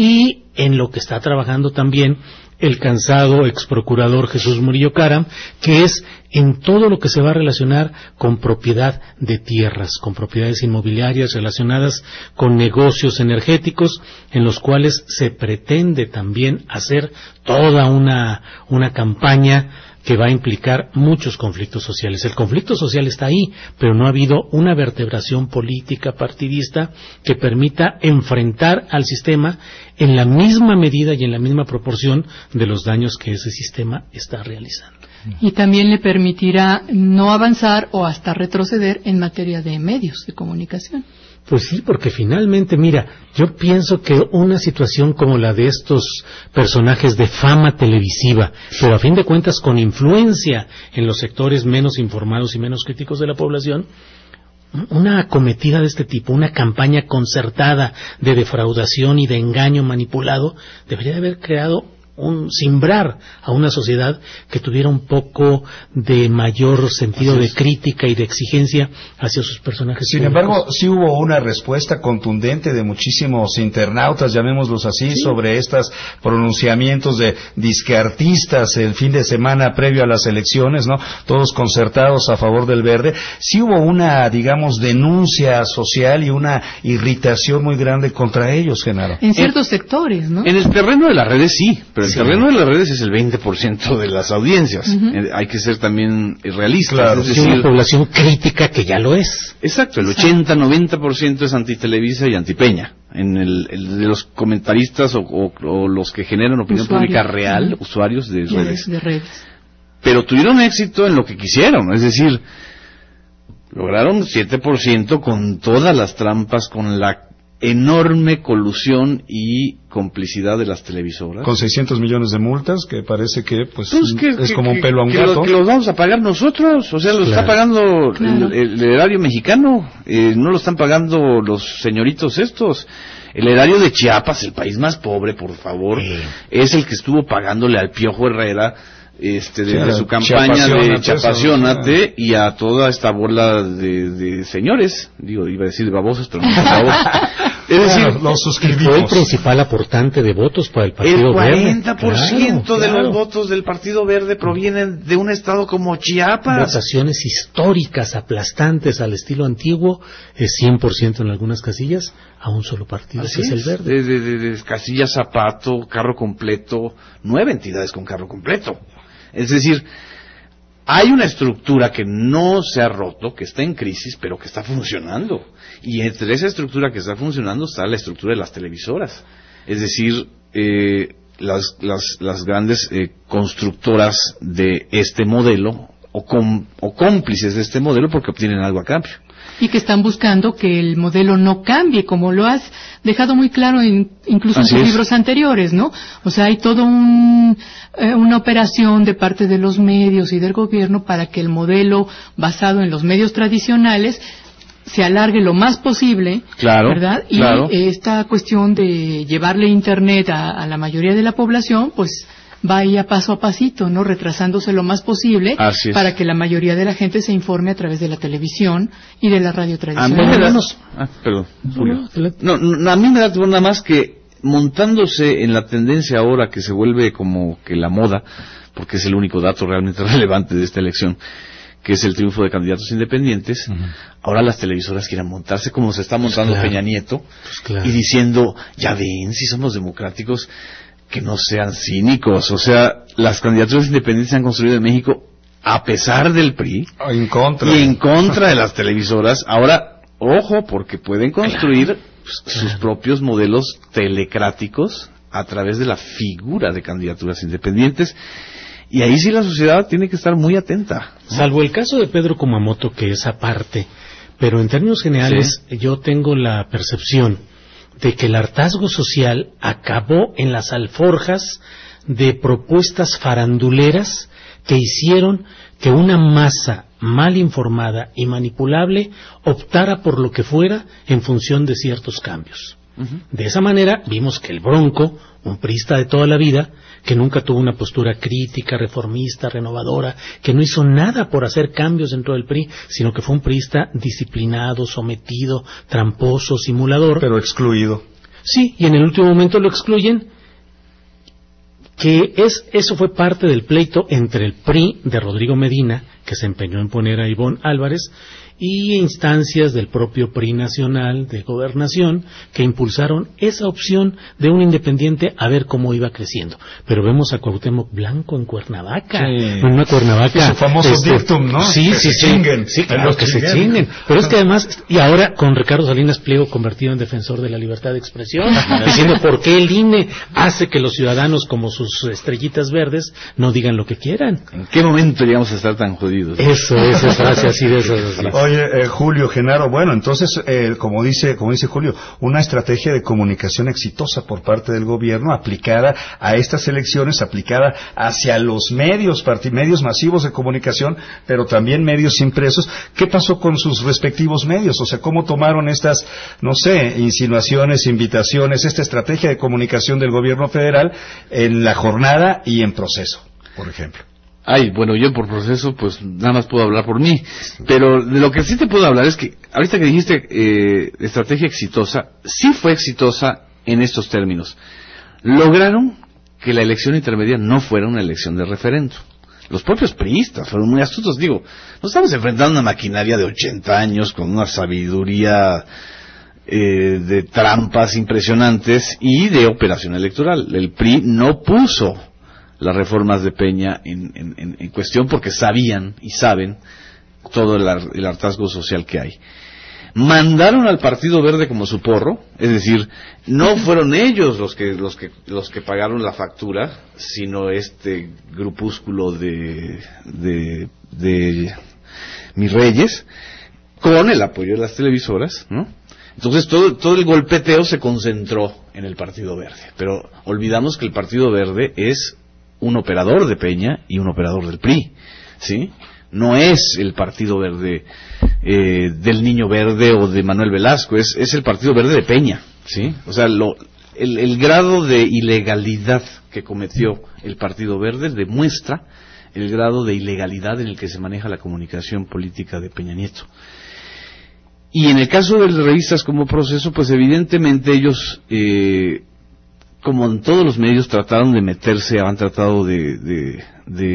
y en lo que está trabajando también el cansado exprocurador Jesús Murillo Caram, que es en todo lo que se va a relacionar con propiedad de tierras, con propiedades inmobiliarias relacionadas con negocios energéticos, en los cuales se pretende también hacer toda una campaña que va a implicar muchos conflictos sociales. El conflicto social está ahí, pero no ha habido una vertebración política partidista que permita enfrentar al sistema en la misma medida y en la misma proporción de los daños que ese sistema está realizando. Y también le permitirá no avanzar o hasta retroceder en materia de medios de comunicación. Pues sí, porque finalmente, mira, yo pienso que una situación como la de estos personajes de fama televisiva, pero a fin de cuentas con influencia en los sectores menos informados y menos críticos de la población, una acometida de este tipo, una campaña concertada de defraudación y de engaño manipulado, debería de haber creado simbrar a una sociedad que tuviera un poco de mayor sentido de crítica y de exigencia hacia sus personajes. Sin embargo, sí hubo una respuesta contundente de muchísimos internautas, llamémoslos así, sobre estos pronunciamientos de disqueartistas el fin de semana previo a las elecciones, ¿no? Todos concertados a favor del verde. Sí hubo una, digamos, denuncia social y una irritación muy grande contra ellos, Genaro. En ciertos sectores, ¿no? En el terreno de las redes sí, pero el terreno de las redes es el 20% de las audiencias. Hay que ser también realistas. Claro, es decir, una población crítica que ya lo es. Exacto, el 80-90% es anti-Televisa y anti-Peña. En de los comentaristas o los que generan opinión pública real, usuarios de redes. Pero tuvieron éxito en lo que quisieron, es decir, lograron 7% con todas las trampas, con la enorme colusión y complicidad de las televisoras. Con 600 millones de multas, que parece que es como un pelo a un gato. Que los vamos a pagar nosotros, o sea, lo está pagando el erario mexicano, no lo están pagando los señoritos estos. El erario de Chiapas, el país más pobre, por favor, es el que estuvo pagándole al Piojo Herrera desde su campaña de Chapaciónate y a toda esta bola de señores, iba a decir de babosos, pero no son babosos. Es decir, los suscribimos. Fue el principal aportante de votos para el Partido Verde. El 40% de los votos del Partido Verde provienen de un estado como Chiapas. Votaciones históricas, aplastantes, al estilo antiguo, 100% en algunas casillas, a un solo partido, así es el Verde. De Casillas Zapato, carro completo, 9 entidades con carro completo. Es decir, hay una estructura que no se ha roto, que está en crisis, pero que está funcionando. Y entre esa estructura que está funcionando está la estructura de las televisoras. Es decir, las grandes constructoras de este modelo, o cómplices de este modelo, porque obtienen algo a cambio. Y que están buscando que el modelo no cambie, como lo has dejado muy claro incluso en tus libros anteriores, ¿no? O sea, hay toda una operación de parte de los medios y del gobierno para que el modelo basado en los medios tradicionales se alargue lo más posible, ¿verdad? Y esta cuestión de llevarle Internet a la mayoría de la población, pues vaya paso a pasito, ¿no? Retrasándose lo más posible para que la mayoría de la gente se informe a través de la televisión y de la radio tradicional. A mí me da nada más que montándose en la tendencia ahora que se vuelve como que la moda, porque es el único dato realmente relevante de esta elección, que es el triunfo de candidatos independientes. Ahora las televisoras quieren montarse como se está montando Peña Nieto, y diciendo, ya ven, si somos democráticos, que no sean cínicos. O sea, las candidaturas independientes se han construido en México a pesar del PRI y en contra de las televisoras. Ahora, ojo, porque pueden construir sus propios modelos telecráticos a través de la figura de candidaturas independientes. Y ahí sí la sociedad tiene que estar muy atenta. Salvo el caso de Pedro Kumamoto, que es aparte, pero en términos generales yo tengo la percepción de que el hartazgo social acabó en las alforjas de propuestas faranduleras que hicieron que una masa mal informada y manipulable optara por lo que fuera en función de ciertos cambios. De esa manera vimos que el Bronco, un priista de toda la vida, que nunca tuvo una postura crítica, reformista, renovadora, que no hizo nada por hacer cambios dentro del PRI, sino que fue un priista disciplinado, sometido, tramposo, simulador. Pero excluido. Sí, y en el último momento lo excluyen, eso fue parte del pleito entre el PRI de Rodrigo Medina, que se empeñó en poner a Ivonne Álvarez, y instancias del propio PRI nacional de gobernación que impulsaron esa opción de un independiente a ver cómo iba creciendo. Pero vemos a Cuauhtémoc Blanco en Cuernavaca, en una Cuernavaca, su famoso dictum, ¿no? Sí, claro, que se chinguen. Pero es que además, y ahora con Ricardo Salinas Pliego convertido en defensor de la libertad de expresión, diciendo por qué el INE hace que los ciudadanos como sus estrellitas verdes no digan lo que quieran. ¿En qué momento llegamos a estar tan jodidos? Eso, frase así de eso. Oye, Julio, Genaro, bueno, entonces, como dice Julio, una estrategia de comunicación exitosa por parte del gobierno aplicada a estas elecciones, aplicada hacia los medios masivos de comunicación, pero también medios impresos. ¿Qué pasó con sus respectivos medios? O sea, ¿cómo tomaron estas, insinuaciones, invitaciones, esta estrategia de comunicación del gobierno federal en la jornada y en proceso, por ejemplo? Yo por proceso, pues nada más puedo hablar por mí, pero de lo que sí te puedo hablar es que, ahorita que dijiste estrategia exitosa, sí fue exitosa en estos términos. Lograron que la elección intermedia no fuera una elección de referendo. Los propios priistas fueron muy astutos, nos estamos enfrentando a una maquinaria de 80 años con una sabiduría de trampas impresionantes y de operación electoral. El PRI no puso las reformas de Peña en cuestión porque sabían y saben todo el hartazgo social que hay. Mandaron al Partido Verde como su porro, es decir, no fueron ellos los que pagaron la factura, sino este grupúsculo de mis reyes, con el apoyo de las televisoras, ¿no? Entonces todo el golpeteo se concentró en el Partido Verde, pero olvidamos que el Partido Verde es un operador de Peña y un operador del PRI, ¿sí? No es el Partido Verde del Niño Verde o de Manuel Velasco, es el Partido Verde de Peña, ¿sí? O sea, el grado de ilegalidad que cometió el Partido Verde demuestra el grado de ilegalidad en el que se maneja la comunicación política de Peña Nieto. Y en el caso de las revistas como Proceso, pues evidentemente ellos, como en todos los medios, trataron de meterse, han tratado de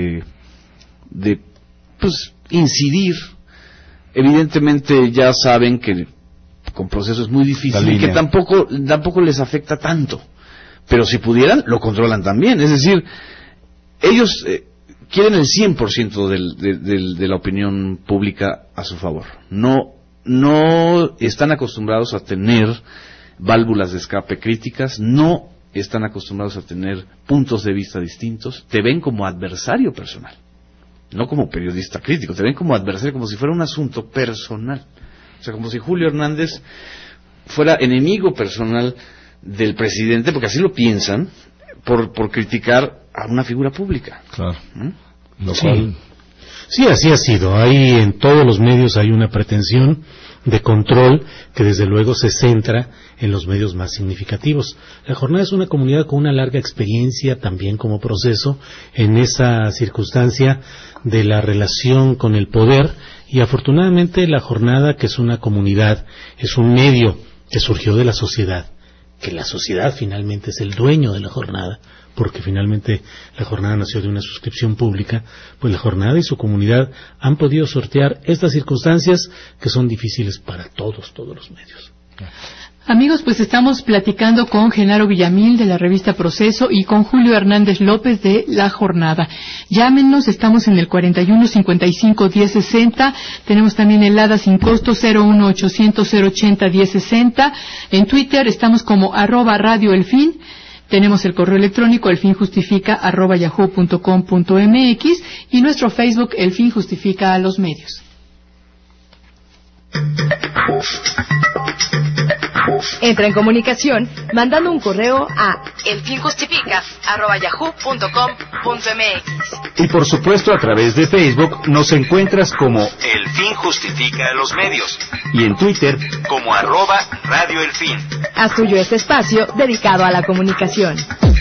pues incidir. Evidentemente ya saben que con Proceso es muy difícil y que tampoco les afecta tanto. Pero si pudieran, lo controlan también. Es decir, ellos quieren el 100% de la opinión pública a su favor. No están acostumbrados a tener válvulas de escape críticas, no están acostumbrados a tener puntos de vista distintos, te ven como adversario personal, no como periodista crítico, te ven como adversario, como si fuera un asunto personal, o sea, como si Julio Hernández fuera enemigo personal del presidente, porque así lo piensan, por criticar a una figura pública. Claro. Sí, así ha sido. Hay en todos los medios hay una pretensión de control que desde luego se centra en los medios más significativos. La Jornada es una comunidad con una larga experiencia también como Proceso en esa circunstancia de la relación con el poder, y afortunadamente la Jornada, que es una comunidad, es un medio que surgió de la sociedad, que la sociedad finalmente es el dueño de la Jornada, porque finalmente la Jornada nació de una suscripción pública, pues la Jornada y su comunidad han podido sortear estas circunstancias que son difíciles para todos los medios. Amigos, pues estamos platicando con Genaro Villamil de la revista Proceso y con Julio Hernández López de La Jornada. Llámenos, estamos en el 41-55-1060. Tenemos también el ADA sin costo 01800-080-1060. En Twitter estamos como @radioelfin. Tenemos el correo electrónico elfinjustifica@yahoo.com.mx y nuestro Facebook El Fin Justifica a los Medios. Entra en comunicación mandando un correo a elfinjustifica@yahoo.com.mx. Y por supuesto a través de Facebook nos encuentras como El Fin Justifica a los Medios y en Twitter como @radioelfin. Haz tuyo este espacio dedicado a la comunicación.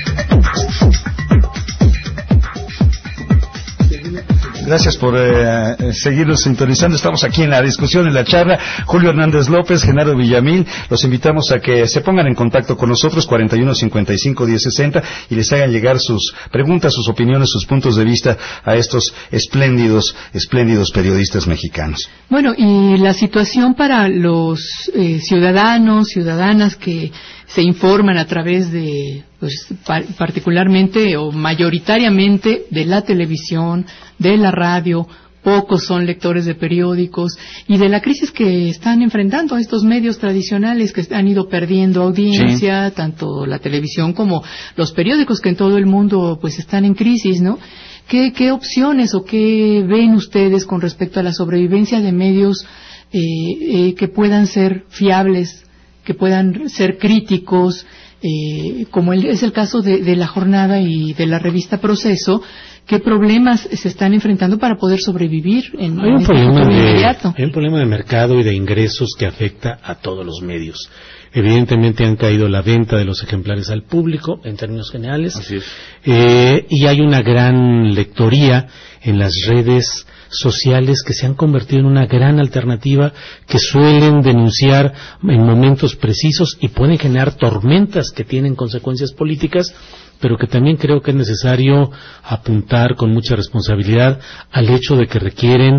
Gracias por seguirnos sintonizando. Estamos aquí en la discusión, en la charla. Julio Hernández López, Genaro Villamil. Los invitamos a que se pongan en contacto con nosotros, 41-55-1060, y les hagan llegar sus preguntas, sus opiniones, sus puntos de vista a estos espléndidos periodistas mexicanos. Bueno, y la situación para los ciudadanos, ciudadanas que se informan a través de, pues, particularmente o mayoritariamente de la televisión, de la radio, pocos son lectores de periódicos, y de la crisis que están enfrentando estos medios tradicionales que han ido perdiendo audiencia, sí, tanto la televisión como los periódicos que en todo el mundo pues están en crisis, ¿no? ¿Qué opciones o qué ven ustedes con respecto a la sobrevivencia de medios que puedan ser fiables, que puedan ser críticos, como es el caso de La Jornada y de la revista Proceso? ¿Qué problemas se están enfrentando para poder sobrevivir en este futuro inmediato? Hay un problema de mercado y de ingresos que afecta a todos los medios. Evidentemente han caído la venta de los ejemplares al público, en términos generales. Así es. Y hay una gran lectoría en las redes sociales que se han convertido en una gran alternativa, que suelen denunciar en momentos precisos y pueden generar tormentas que tienen consecuencias políticas, pero que también creo que es necesario apuntar con mucha responsabilidad al hecho de que requieren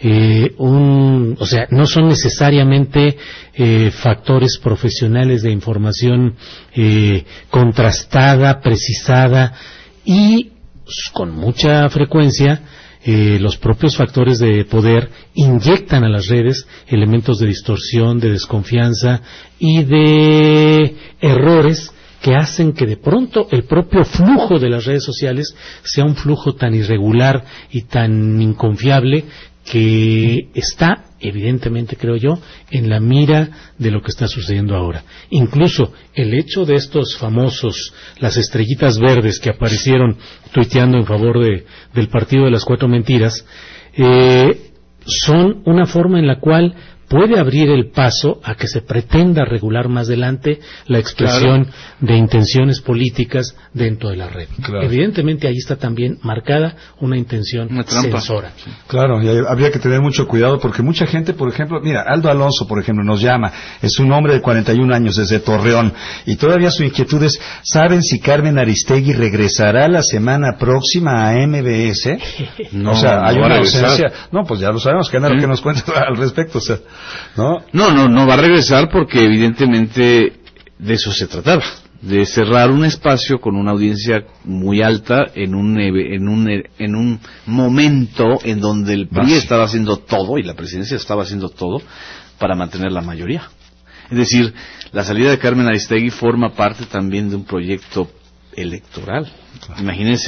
no son necesariamente factores profesionales de información contrastada, precisada, y con mucha frecuencia los propios factores de poder inyectan a las redes elementos de distorsión, de desconfianza y de errores que hacen que de pronto el propio flujo de las redes sociales sea un flujo tan irregular y tan inconfiable que está evidentemente, creo yo, en la mira de lo que está sucediendo ahora. Incluso el hecho de estos famosos, las estrellitas verdes que aparecieron tuiteando en favor del partido de las 4 mentiras, son una forma en la cual puede abrir el paso a que se pretenda regular más adelante la expresión de intenciones políticas dentro de la red. Claro. Evidentemente ahí está también marcada una intención censora. Sí. Claro, y habría que tener mucho cuidado porque mucha gente, por ejemplo, mira, Aldo Alonso, por ejemplo, nos llama, es un hombre de 41 años desde Torreón, y todavía su inquietud es, ¿saben si Carmen Aristegui regresará la semana próxima a MBS? No, o sea, hay no una ausencia. No, pues ya lo sabemos, que nada que nos cuenta al respecto, o sea, No va a regresar porque evidentemente de eso se trataba, de cerrar un espacio con una audiencia muy alta en un momento en donde el PRI estaba haciendo todo y la presidencia estaba haciendo todo para mantener la mayoría. Es decir, la salida de Carmen Aristegui forma parte también de un proyecto electoral. Claro.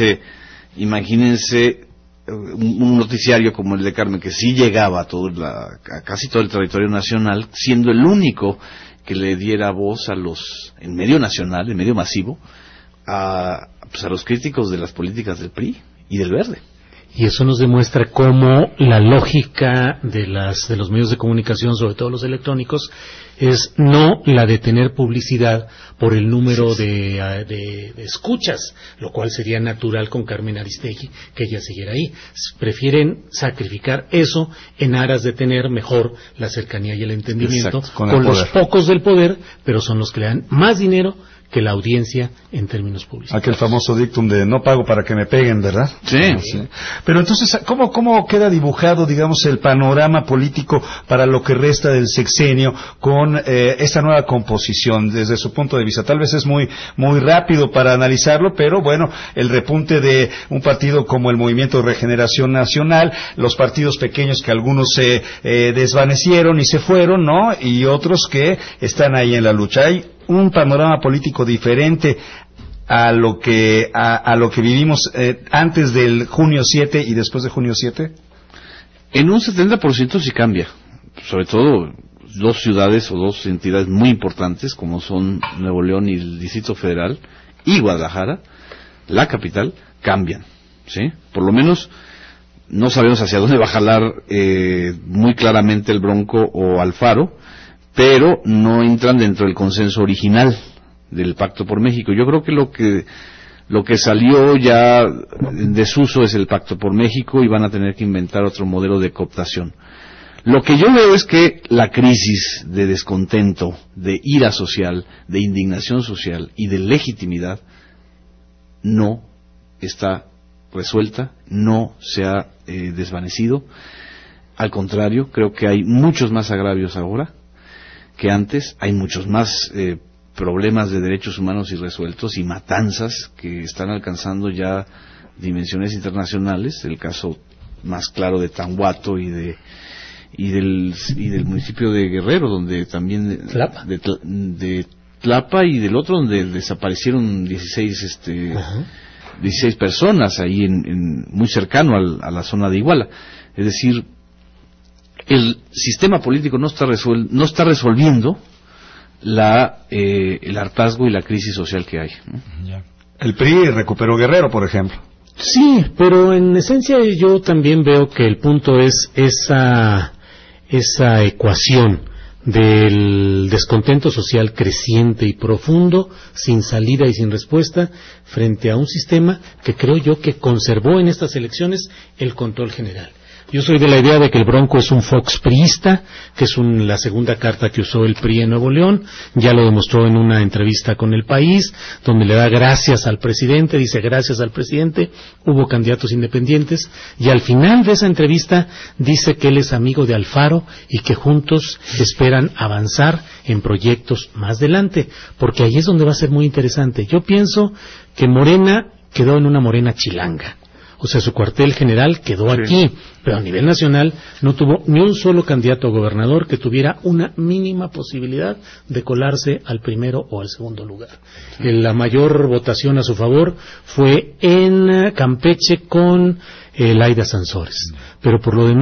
Imagínense un noticiario como el de Carmen, que sí llegaba a casi todo el territorio nacional, siendo el único que le diera voz en medio nacional, en medio masivo, a los críticos de las políticas del PRI y del Verde. Y eso nos demuestra cómo la lógica de los medios de comunicación, sobre todo los electrónicos, es no la de tener publicidad por el número de escuchas, lo cual sería natural con Carmen Aristegui que ella siguiera ahí. Prefieren sacrificar eso en aras de tener mejor la cercanía y el entendimiento con los pocos del poder, pero son los que le dan más dinero que la audiencia en términos publicitarios. Aquel famoso dictum de no pago para que me peguen, ¿verdad? Sí. Pero entonces, ¿cómo queda dibujado, digamos, el panorama político para lo que resta del sexenio con esta nueva composición desde su punto de vista? Tal vez es muy rápido para analizarlo, pero bueno, el repunte de un partido como el Movimiento de Regeneración Nacional, los partidos pequeños que algunos se desvanecieron y se fueron, ¿no? Y otros que están ahí en la lucha. Hay un panorama político diferente a lo que vivimos antes del junio 7 y después de junio 7? En un 70% sí cambia, sobre todo 2 ciudades o 2 entidades muy importantes como son Nuevo León y el Distrito Federal y Guadalajara, la capital, cambian, ¿sí? Por lo menos no sabemos hacia dónde va a jalar muy claramente el Bronco o Alfaro, pero no entran dentro del consenso original del Pacto por México. Yo creo que lo que salió ya en desuso es el Pacto por México y van a tener que inventar otro modelo de cooptación. Lo que yo veo es que la crisis de descontento, de ira social, de indignación social y de legitimidad no está resuelta, no se ha desvanecido. Al contrario, creo que hay muchos más agravios ahora que antes, hay muchos más problemas de derechos humanos irresueltos y matanzas que están alcanzando ya dimensiones internacionales. El caso más claro de Tanhuato y del municipio de Guerrero, donde también de Tlapa y del otro donde desaparecieron 16 personas ahí muy cercano a la zona de Iguala. Es decir, el sistema político no está resolviendo el hartazgo y la crisis social que hay, ¿no? El PRI recuperó Guerrero, por ejemplo. Sí, pero en esencia yo también veo que el punto es esa ecuación del descontento social creciente y profundo, sin salida y sin respuesta, frente a un sistema que creo yo que conservó en estas elecciones el control general. Yo soy de la idea de que el Bronco es un Fox priista, que es la segunda carta que usó el PRI en Nuevo León, ya lo demostró en una entrevista con El País, donde le da gracias al presidente, dice gracias al presidente, hubo candidatos independientes, y al final de esa entrevista dice que él es amigo de Alfaro y que juntos esperan avanzar en proyectos más adelante, porque ahí es donde va a ser muy interesante. Yo pienso que Morena quedó en una Morena chilanga. O sea, su cuartel general quedó aquí, pero a nivel nacional no tuvo ni un solo candidato a gobernador que tuviera una mínima posibilidad de colarse al primero o al segundo lugar. La mayor votación a su favor fue en Campeche con Laida Sansores. Pero por lo demás,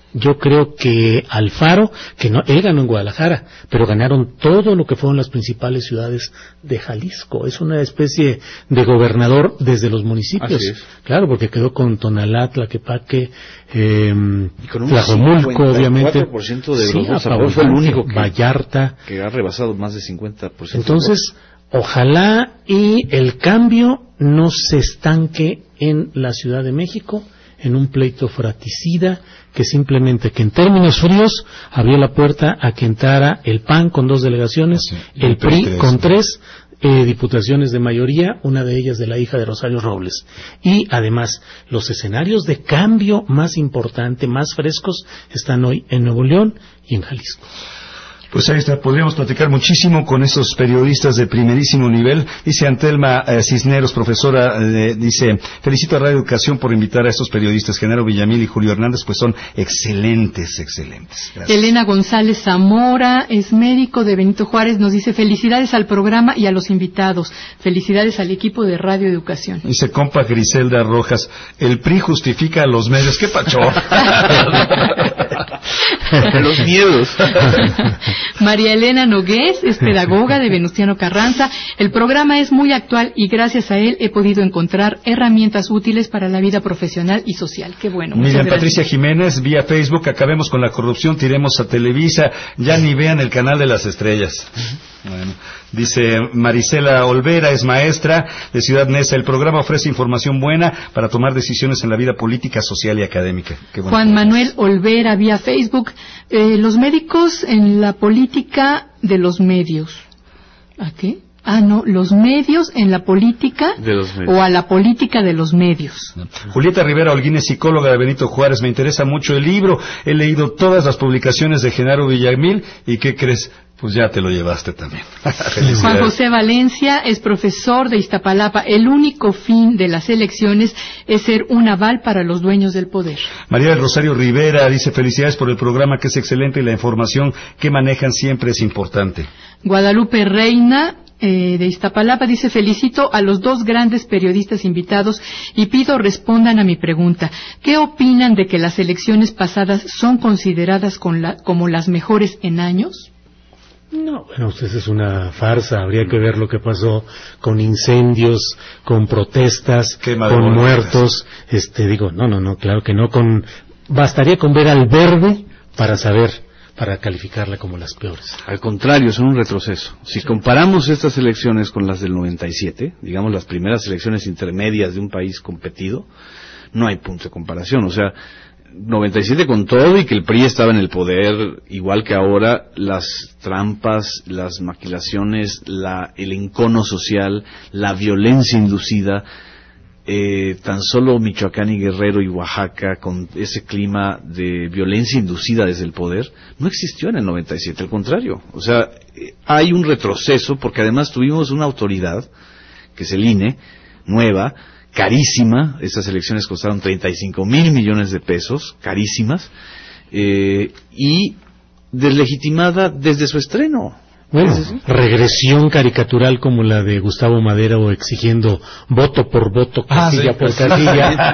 Yo creo que Alfaro, que no, él ganó en Guadalajara, pero ganaron todo lo que fueron las principales ciudades de Jalisco. Es una especie de gobernador desde los municipios. Así es. Claro, porque quedó con Tonalá, Tlaquepaque, Tlajomulco, obviamente. 54% de sí, los votos fue el único que, Vallarta. Que ha rebasado más de 50%. Entonces, ojalá y el cambio no se estanque en la Ciudad de México, en un pleito fratricida, que simplemente, que en términos fríos abrió la puerta a que entrara el PAN con 2 delegaciones, el PRI con 3 diputaciones de mayoría, una de ellas de la hija de Rosario Robles. Y además, los escenarios de cambio más importante, más frescos, están hoy en Nuevo León y en Jalisco. Pues ahí está, podríamos platicar muchísimo con esos periodistas de primerísimo nivel. Dice Antelma Cisneros, profesora, dice, felicito a Radio Educación por invitar a estos periodistas, Genaro Villamil y Julio Hernández, pues son excelentes. Gracias. Elena González Zamora es médico de Benito Juárez, nos dice, felicidades al programa y a los invitados, felicidades al equipo de Radio Educación. Dice compa Griselda Rojas, el PRI justifica a los medios, qué pacho. Los miedos. María Elena Nogués es pedagoga de Venustiano Carranza. El programa es muy actual y gracias a él he podido encontrar herramientas útiles para la vida profesional y social. Qué bueno. Miriam Patricia Jiménez, vía Facebook, acabemos con la corrupción, tiremos a Televisa, ya ni vean el canal de las estrellas. Bueno, dice Marisela Olvera, es maestra de Ciudad Neza. El programa ofrece información buena para tomar decisiones en la vida política, social y académica. Qué bueno. Juan Manuel Olvera, vía Facebook, los médicos en la política de los medios. ¿A qué? No, los medios en la política o a la política de los medios. Julieta Rivera Holguín es psicóloga de Benito Juárez. Me interesa mucho el libro. He leído todas las publicaciones de Genaro Villamil. ¿Y qué crees? Pues ya te lo llevaste también. Juan José Valencia es profesor de Iztapalapa. El único fin de las elecciones es ser un aval para los dueños del poder. María del Rosario Rivera dice, felicidades por el programa que es excelente y la información que manejan siempre es importante. Guadalupe Reina de Iztapalapa dice, felicito a los 2 grandes periodistas invitados y pido respondan a mi pregunta. ¿Qué opinan de que las elecciones pasadas son consideradas como las mejores en años? No, bueno, pues es una farsa. Habría que ver lo que pasó con incendios, con protestas, con muertos. No, claro que no. Bastaría con ver al verde para calificarla como las peores. Al contrario, son un retroceso. Si comparamos estas elecciones con las del 97, digamos las primeras elecciones intermedias de un país competido, no hay punto de comparación. O sea, 97 con todo y que el PRI estaba en el poder, igual que ahora, las trampas, las maquilaciones, el encono social, la violencia inducida, tan solo Michoacán y Guerrero y Oaxaca, con ese clima de violencia inducida desde el poder, no existió en el 97, al contrario. O sea, hay un retroceso porque además tuvimos una autoridad, que es el INE, nueva, carísima. Estas elecciones costaron 35,000 millones de pesos, carísimas, y deslegitimada desde su estreno. Bueno, regresión caricatural como la de Gustavo Madero exigiendo voto por voto, casilla por casilla,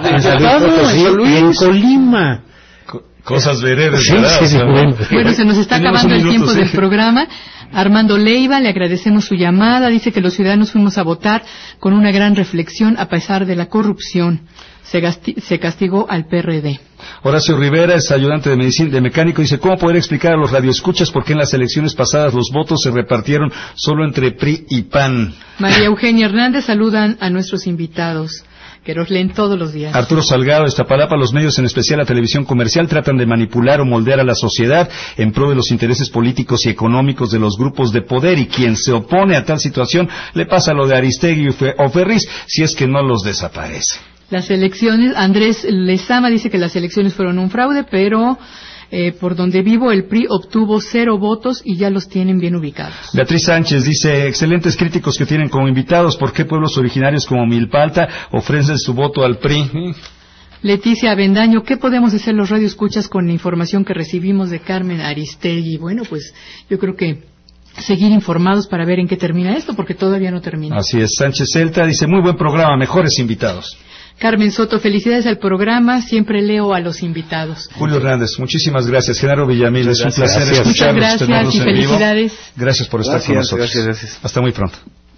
en Colima. Cosas veredas. Sí, bueno, se nos está acabando el tiempo del programa. Armando Leiva, le agradecemos su llamada. Dice que los ciudadanos fuimos a votar con una gran reflexión a pesar de la corrupción. Se castigó al PRD. Horacio Rivera es ayudante de mecánico. Dice, ¿cómo poder explicar a los radioescuchas por qué en las elecciones pasadas los votos se repartieron solo entre PRI y PAN? María Eugenia Hernández, saludan a nuestros invitados, que los leen todos los días. Arturo Salgado, Iztapalapa, los medios, en especial la televisión comercial, tratan de manipular o moldear a la sociedad en pro de los intereses políticos y económicos de los grupos de poder, y quien se opone a tal situación le pasa lo de Aristegui o Ferriz, si es que no los desaparece. Las elecciones, Andrés Lezama dice que las elecciones fueron un fraude, pero por donde vivo el PRI obtuvo 0 votos y ya los tienen bien ubicados. Beatriz Sánchez dice, excelentes críticos que tienen como invitados, ¿por qué pueblos originarios como Milpalta ofrecen su voto al PRI? Leticia Avendaño, ¿qué podemos hacer los radioescuchas con la información que recibimos de Carmen Aristegui? Bueno, pues yo creo que seguir informados para ver en qué termina esto, porque todavía no termina. Así es. Sánchez Celta dice, muy buen programa, mejores invitados. Carmen Soto, felicidades al programa, siempre leo a los invitados. Julio Hernández, muchísimas gracias. Genaro Villamil, es un placer escucharlos, muchas tenerlos gracias y en vivo. felicidades. Gracias por estar con nosotros. Gracias. Hasta muy pronto.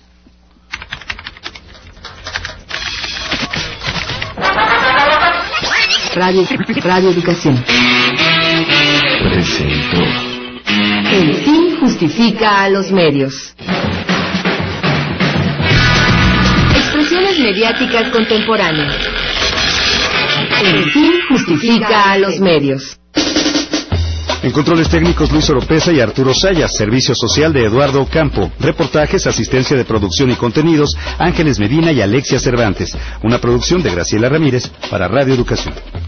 Radio Educación presentó El fin justifica a los medios. Expresiones mediáticas contemporáneas. El fin justifica a los medios. En controles técnicos Luis Oropesa y Arturo Sayas, servicio social de Eduardo Ocampo, reportajes, asistencia de producción y contenidos, Ángeles Medina y Alexia Cervantes, una producción de Graciela Ramírez para Radio Educación.